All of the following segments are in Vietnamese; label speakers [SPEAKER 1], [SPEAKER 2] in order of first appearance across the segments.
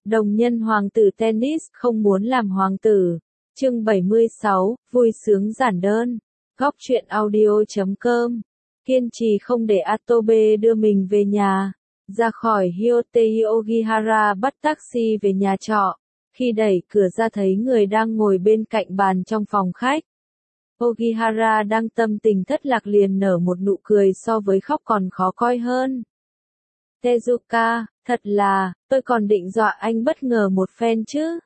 [SPEAKER 1] Đồng nhân hoàng tử tennis không muốn làm hoàng tử. Chương 76, vui sướng giản đơn. Góc truyện audio.com. Kiên trì không để Atobe đưa mình về nhà. Ra khỏi Hyotei Ogihara bắt taxi về nhà trọ. Khi đẩy cửa ra thấy người đang ngồi bên cạnh bàn trong phòng khách. Ogihara đang tâm tình thất lạc liền nở một nụ cười so với khóc còn khó coi hơn. Tezuka, thật là, tôi còn định dọa anh bất ngờ một phen chứ.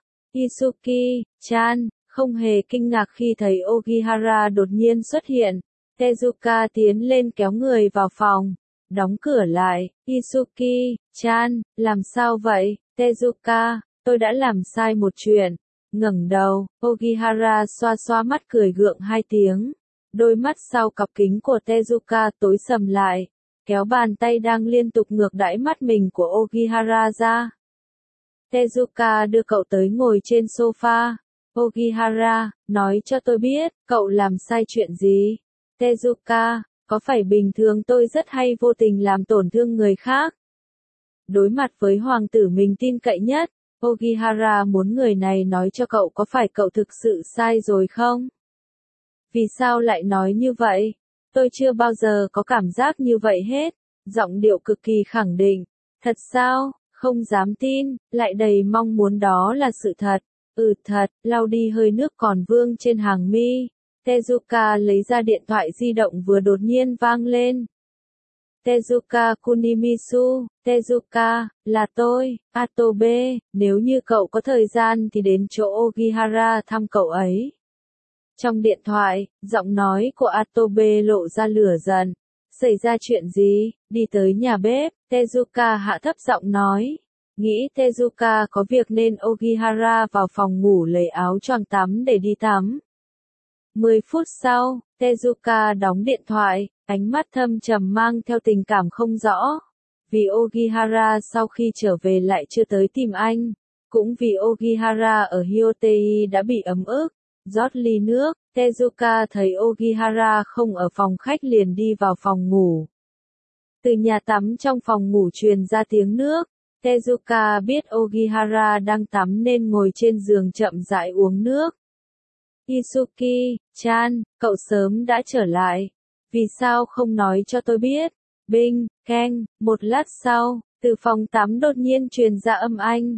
[SPEAKER 1] Isuki-chan, không hề kinh ngạc khi thấy Ogihara đột nhiên xuất hiện. Tezuka tiến lên kéo người vào phòng, đóng cửa lại. Isuki-chan, làm sao vậy, Tezuka, tôi đã làm sai một chuyện. Ngẩng đầu, Ogihara xoa xoa mắt cười gượng hai tiếng. Đôi mắt sau cặp kính của Tezuka tối sầm lại, kéo bàn tay đang liên tục ngược đãi mắt mình của Ogihara ra. Tezuka đưa cậu tới ngồi trên sofa. Ogihara, nói cho tôi biết, cậu làm sai chuyện gì? Tezuka, có phải bình thường tôi rất hay vô tình làm tổn thương người khác? Đối mặt với hoàng tử mình tin cậy nhất, Ogihara muốn người này nói cho cậu có phải cậu thực sự sai rồi không? Vì sao lại nói như vậy? Tôi chưa bao giờ có cảm giác như vậy hết. Giọng điệu cực kỳ khẳng định. Thật sao? Không dám tin, lại đầy mong muốn đó là sự thật. Thật, lau đi hơi nước còn vương trên hàng mi. Tezuka lấy ra điện thoại di động vừa đột nhiên vang lên. Tezuka Kunimisu, Tezuka, là tôi, Atobe, nếu như cậu có thời gian thì đến chỗ Ogihara thăm cậu ấy. Trong điện thoại, giọng nói của Atobe lộ ra lửa giận. Xảy ra chuyện gì? Đi tới nhà bếp, Tezuka hạ thấp giọng nói. Nghĩ Tezuka có việc nên Ogihara vào phòng ngủ lấy áo choàng tắm để đi tắm. 10 phút sau, Tezuka đóng điện thoại, ánh mắt thâm trầm mang theo tình cảm không rõ. Vì Ogihara sau khi trở về lại chưa tới tìm anh. Cũng vì Ogihara ở Hyotei đã bị ấm ức. Rót ly nước, Tezuka thấy Ogihara không ở phòng khách liền đi vào phòng ngủ. Từ nhà tắm trong phòng ngủ truyền ra tiếng nước. Tezuka biết Ogihara đang tắm nên ngồi trên giường chậm rãi uống nước. Isuki-chan, cậu sớm đã trở lại. Vì sao không nói cho tôi biết? Bing, keng, một lát sau, từ phòng tắm đột nhiên truyền ra âm anh.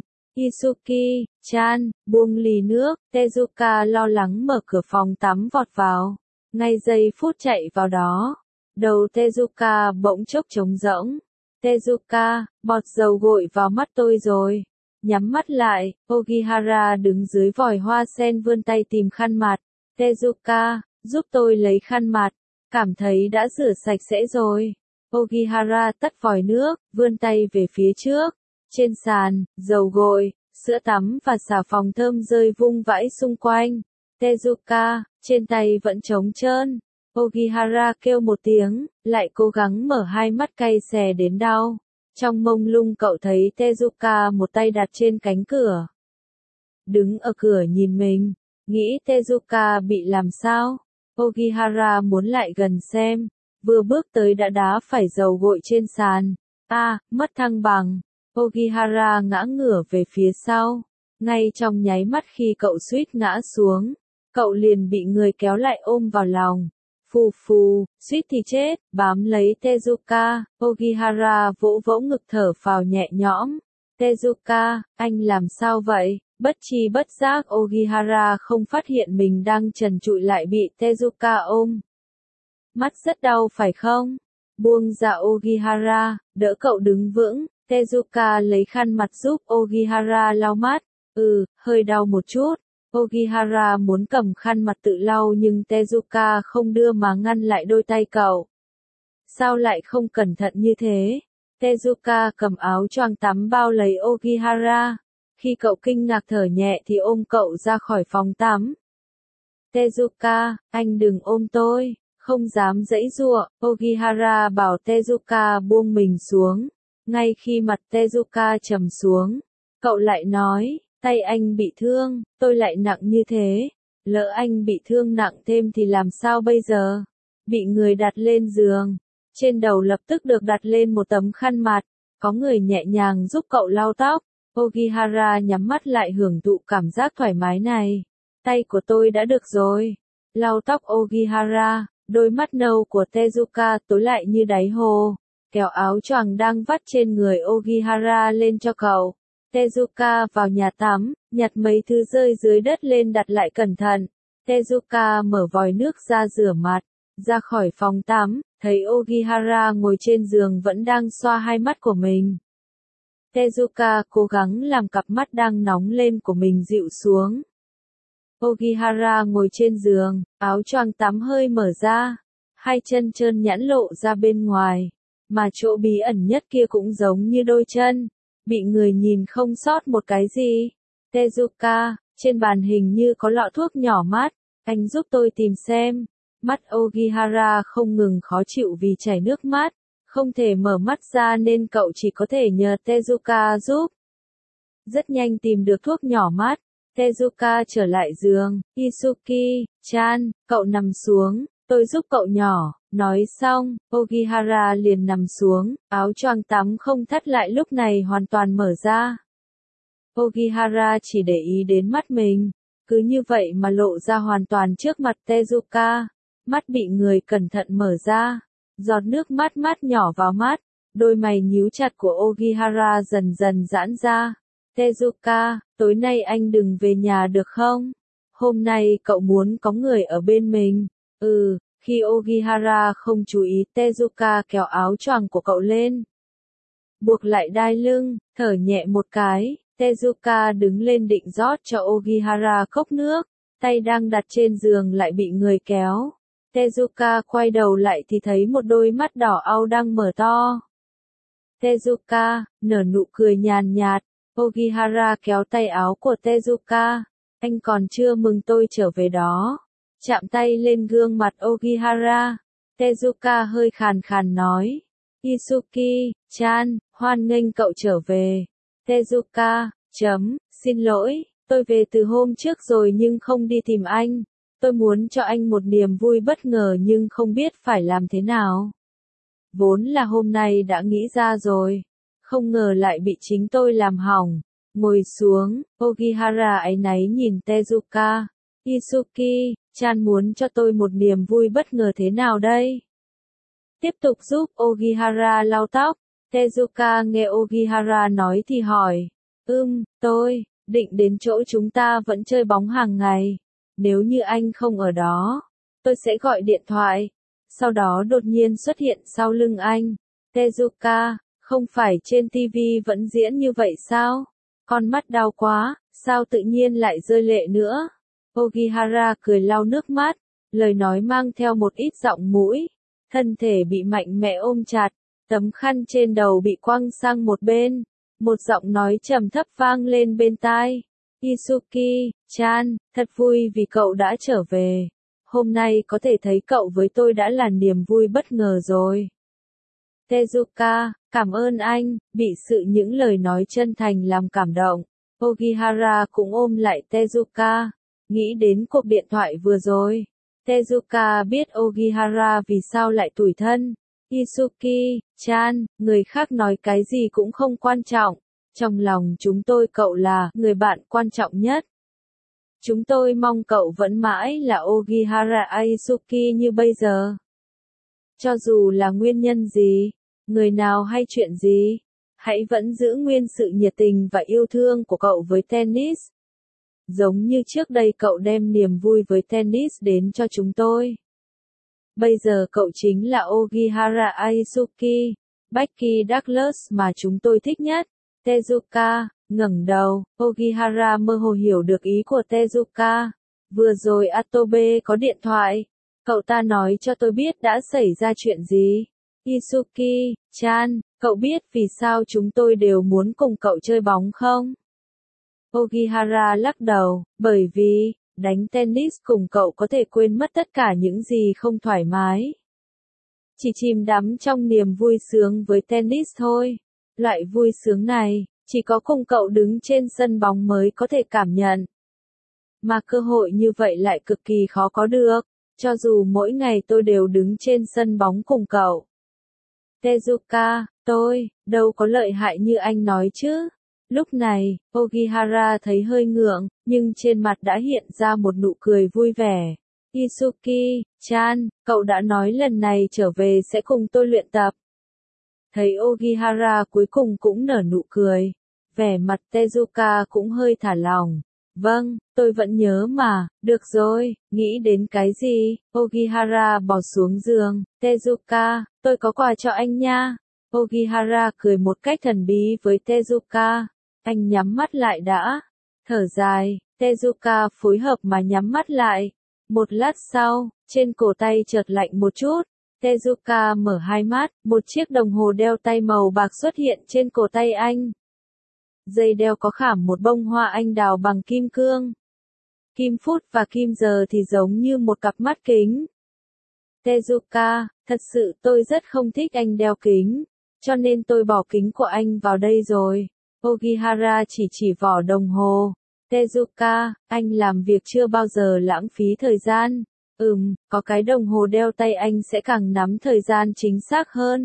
[SPEAKER 1] Isuki-chan, buông ly nước, Tezuka lo lắng mở cửa phòng tắm vọt vào. Ngay giây phút chạy vào đó, đầu Tezuka bỗng chốc trống rỗng. Tezuka, bọt dầu gội vào mắt tôi rồi. Nhắm mắt lại, Ogihara đứng dưới vòi hoa sen vươn tay tìm khăn mặt. Tezuka, giúp tôi lấy khăn mặt. Cảm thấy đã rửa sạch sẽ rồi. Ogihara tắt vòi nước, vươn tay về phía trước. Trên sàn, dầu gội, sữa tắm và xà phòng thơm rơi vung vãi xung quanh. Tezuka, trên tay vẫn trống trơn. Ogihara kêu một tiếng, lại cố gắng mở hai mắt cay xè đến đau. Trong mông lung cậu thấy Tezuka một tay đặt trên cánh cửa. Đứng ở cửa nhìn mình, nghĩ Tezuka bị làm sao? Ogihara muốn lại gần xem, vừa bước tới đã đá phải dầu gội trên sàn. Mất thăng bằng. Ogihara ngã ngửa về phía sau. Ngay trong nháy mắt khi cậu suýt ngã xuống, cậu liền bị người kéo lại ôm vào lòng. Phù phù, suýt thì chết, bám lấy Tezuka, Ogihara vỗ vỗ ngực thở phào nhẹ nhõm. Tezuka, anh làm sao vậy? Bất tri bất giác Ogihara không phát hiện mình đang trần trụi lại bị Tezuka ôm. Mắt rất đau phải không? Buông ra Ogihara, đỡ cậu đứng vững. Tezuka lấy khăn mặt giúp Ogihara lau mắt. Hơi đau một chút. Ogihara muốn cầm khăn mặt tự lau nhưng Tezuka không đưa mà ngăn lại đôi tay cậu. Sao lại không cẩn thận như thế? Tezuka cầm áo choàng tắm bao lấy Ogihara. Khi cậu kinh ngạc thở nhẹ thì ôm cậu ra khỏi phòng tắm. Tezuka, anh đừng ôm tôi, không dám giãy giụa. Ogihara bảo Tezuka buông mình xuống. Ngay khi mặt Tezuka trầm xuống, cậu lại nói, tay anh bị thương, tôi lại nặng như thế. Lỡ anh bị thương nặng thêm thì làm sao bây giờ? Bị người đặt lên giường. Trên đầu lập tức được đặt lên một tấm khăn mặt. Có người nhẹ nhàng giúp cậu lau tóc. Ogihara nhắm mắt lại hưởng thụ cảm giác thoải mái này. Tay của tôi đã được rồi. Lau tóc Ogihara, đôi mắt nâu của Tezuka tối lại như đáy hồ. Kéo áo choàng đang vắt trên người Ogihara lên cho cậu. Tezuka vào nhà tắm, nhặt mấy thứ rơi dưới đất lên đặt lại cẩn thận. Tezuka mở vòi nước ra rửa mặt, ra khỏi phòng tắm, thấy Ogihara ngồi trên giường vẫn đang xoa hai mắt của mình. Tezuka cố gắng làm cặp mắt đang nóng lên của mình dịu xuống. Ogihara ngồi trên giường, áo choàng tắm hơi mở ra, hai chân trơn nhẵn lộ ra bên ngoài, mà chỗ bí ẩn nhất kia cũng giống như đôi chân, bị người nhìn không sót một cái gì. Tezuka, trên bàn hình như có lọ thuốc nhỏ mắt, anh giúp tôi tìm xem. Mắt Ogihara không ngừng khó chịu vì chảy nước mắt, không thể mở mắt ra nên cậu chỉ có thể nhờ Tezuka giúp. Rất nhanh tìm được thuốc nhỏ mắt, Tezuka trở lại giường. Isuki-chan, cậu nằm xuống, tôi giúp cậu nhỏ. Nói xong, Ogihara liền nằm xuống, áo choàng tắm không thắt lại lúc này hoàn toàn mở ra. Ogihara chỉ để ý đến mắt mình, cứ như vậy mà lộ ra hoàn toàn trước mặt Tezuka. Mắt bị người cẩn thận mở ra, giọt nước mắt nhỏ vào mắt, đôi mày nhíu chặt của Ogihara dần dần giãn ra. Tezuka, tối nay anh đừng về nhà được không? Hôm nay cậu muốn có người ở bên mình. Khi Ogihara không chú ý, Tezuka kéo áo choàng của cậu lên, buộc lại đai lưng, thở nhẹ một cái. Tezuka đứng lên định rót cho Ogihara cốc nước, tay đang đặt trên giường lại bị người kéo. Tezuka quay đầu lại thì thấy một đôi mắt đỏ au đang mở to. Tezuka, nở nụ cười nhàn nhạt. Ogihara kéo tay áo của Tezuka. Anh còn chưa mừng tôi trở về đó. Chạm tay lên gương mặt Ogihara. Tezuka hơi khàn khàn nói. Isuki-chan, hoan nghênh cậu trở về. Tezuka, xin lỗi, tôi về từ hôm trước rồi nhưng không đi tìm anh. Tôi muốn cho anh một niềm vui bất ngờ nhưng không biết phải làm thế nào. Vốn là hôm nay đã nghĩ ra rồi, không ngờ lại bị chính tôi làm hỏng. Ngồi xuống, Ogihara áy náy nhìn Tezuka. Isuki-chan muốn cho tôi một niềm vui bất ngờ thế nào đây? Tiếp tục giúp Ogihara lau tóc. Tezuka nghe Ogihara nói thì hỏi. Tôi định đến chỗ chúng ta vẫn chơi bóng hàng ngày. Nếu như anh không ở đó, tôi sẽ gọi điện thoại. Sau đó đột nhiên xuất hiện sau lưng anh. Tezuka, không phải trên TV vẫn diễn như vậy sao? Con mắt đau quá, sao tự nhiên lại rơi lệ nữa? Ogihara cười lau nước mắt, lời nói mang theo một ít giọng mũi. Thân thể bị mạnh mẽ ôm chặt, tấm khăn trên đầu bị quăng sang một bên. Một giọng nói trầm thấp vang lên bên tai. Isuki-chan, thật vui vì cậu đã trở về. Hôm nay có thể thấy cậu với tôi đã là niềm vui bất ngờ rồi. Tezuka, cảm ơn anh, bị những lời nói chân thành làm cảm động. Ogihara cũng ôm lại Tezuka, nghĩ đến cuộc điện thoại vừa rồi. Tezuka biết Ogihara vì sao lại tủi thân. Isuki-chan, người khác nói cái gì cũng không quan trọng. Trong lòng chúng tôi cậu là người bạn quan trọng nhất. Chúng tôi mong cậu vẫn mãi là Ogihara Aisuki như bây giờ. Cho dù là nguyên nhân gì, người nào hay chuyện gì, hãy vẫn giữ nguyên sự nhiệt tình và yêu thương của cậu với tennis. Giống như trước đây cậu đem niềm vui với tennis đến cho chúng tôi. Bây giờ cậu chính là Ogihara Aisuki, Becky Douglas mà chúng tôi thích nhất. Tezuka, ngẩng đầu, Ogihara mơ hồ hiểu được ý của Tezuka. Vừa rồi Atobe có điện thoại. Cậu ta nói cho tôi biết đã xảy ra chuyện gì. Isuki-chan, cậu biết vì sao chúng tôi đều muốn cùng cậu chơi bóng không? Ogihara lắc đầu, bởi vì, đánh tennis cùng cậu có thể quên mất tất cả những gì không thoải mái. Chỉ chìm đắm trong niềm vui sướng với tennis thôi. Loại vui sướng này, chỉ có cùng cậu đứng trên sân bóng mới có thể cảm nhận. Mà cơ hội như vậy lại cực kỳ khó có được, cho dù mỗi ngày tôi đều đứng trên sân bóng cùng cậu. Tezuka, tôi, đâu có lợi hại như anh nói chứ. Lúc này, Ogihara thấy hơi ngượng, nhưng trên mặt đã hiện ra một nụ cười vui vẻ. Isuki-chan, cậu đã nói lần này trở về sẽ cùng tôi luyện tập. Thấy Ogihara cuối cùng cũng nở nụ cười. Vẻ mặt Tezuka cũng hơi thả lỏng. Vâng, tôi vẫn nhớ mà, được rồi, nghĩ đến cái gì? Ogihara bỏ xuống giường. Tezuka, tôi có quà cho anh nha. Ogihara cười một cách thần bí với Tezuka. Anh nhắm mắt lại đã. Thở dài, Tezuka phối hợp mà nhắm mắt lại. Một lát sau, trên cổ tay chợt lạnh một chút. Tezuka mở hai mắt, một chiếc đồng hồ đeo tay màu bạc xuất hiện trên cổ tay anh. Dây đeo có khảm một bông hoa anh đào bằng kim cương. Kim phút và kim giờ thì giống như một cặp mắt kính. Tezuka, thật sự tôi rất không thích anh đeo kính, cho nên tôi bỏ kính của anh vào đây rồi. Ogihara chỉ vỏ đồng hồ. Tezuka, anh làm việc chưa bao giờ lãng phí thời gian. Có cái đồng hồ đeo tay anh sẽ càng nắm thời gian chính xác hơn.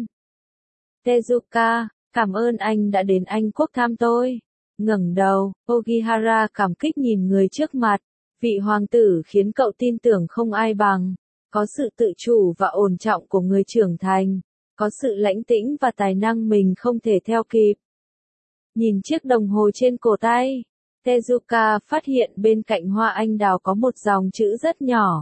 [SPEAKER 1] Tezuka, cảm ơn anh đã đến Anh Quốc thăm tôi. Ngẩng đầu, Ogihara cảm kích nhìn người trước mặt. Vị hoàng tử khiến cậu tin tưởng không ai bằng. Có sự tự chủ và ổn trọng của người trưởng thành. Có sự lãnh tĩnh và tài năng mình không thể theo kịp. Nhìn chiếc đồng hồ trên cổ tay, Tezuka phát hiện bên cạnh hoa anh đào có một dòng chữ rất nhỏ.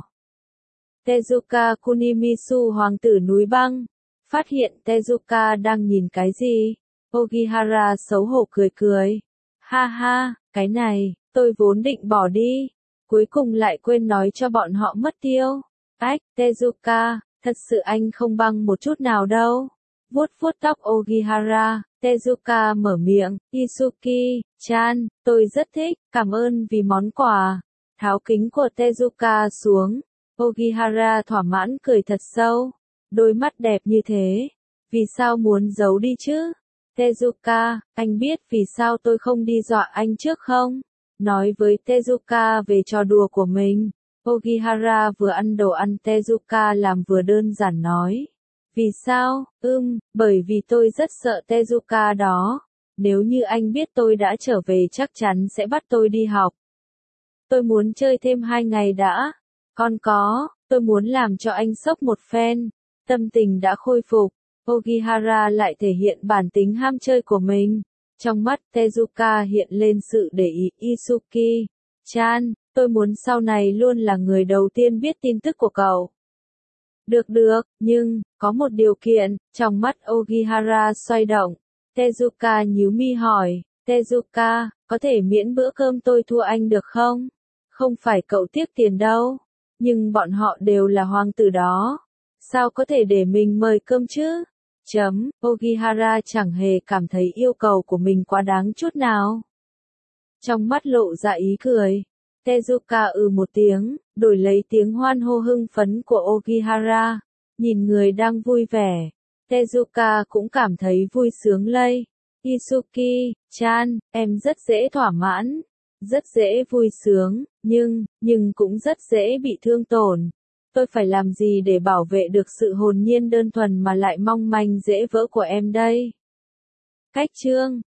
[SPEAKER 1] Tezuka Kunimisu hoàng tử núi băng. Phát hiện Tezuka đang nhìn cái gì? Ogihara xấu hổ cười cười. Ha ha, cái này, tôi vốn định bỏ đi. Cuối cùng lại quên nói cho bọn họ mất tiêu. Ách, Tezuka, thật sự anh không băng một chút nào đâu. Vuốt vuốt tóc Ogihara, Tezuka mở miệng. Isuki-chan, tôi rất thích, cảm ơn vì món quà. Tháo kính của Tezuka xuống. Ogihara thỏa mãn cười thật sâu. Đôi mắt đẹp như thế. Vì sao muốn giấu đi chứ? Tezuka, anh biết vì sao tôi không đi dọa anh trước không? Nói với Tezuka về trò đùa của mình. Ogihara vừa ăn đồ ăn Tezuka làm vừa đơn giản nói. Vì sao? Bởi vì tôi rất sợ Tezuka đó. Nếu như anh biết tôi đã trở về chắc chắn sẽ bắt tôi đi học. Tôi muốn chơi thêm 2 ngày đã. Tôi muốn làm cho anh sốc một phen. Tâm tình đã khôi phục. Ogihara lại thể hiện bản tính ham chơi của mình. Trong mắt Tezuka hiện lên sự để ý. Isuki-chan, tôi muốn sau này luôn là người đầu tiên biết tin tức của cậu. Được, nhưng, có một điều kiện. Trong mắt Ogihara xoay động. Tezuka nhíu mi hỏi. Tezuka, có thể miễn bữa cơm tôi thua anh được không? Không phải cậu tiếc tiền đâu. Nhưng bọn họ đều là hoàng tử đó. Sao có thể để mình mời cơm chứ? Ogihara chẳng hề cảm thấy yêu cầu của mình quá đáng chút nào. Trong mắt lộ ra ý cười. Tezuka một tiếng, đổi lấy tiếng hoan hô hưng phấn của Ogihara. Nhìn người đang vui vẻ. Tezuka cũng cảm thấy vui sướng lây. Isuki-chan, em rất dễ thỏa mãn. Rất dễ vui sướng, nhưng cũng rất dễ bị thương tổn. Tôi phải làm gì để bảo vệ được sự hồn nhiên đơn thuần mà lại mong manh dễ vỡ của em đây? Cách chương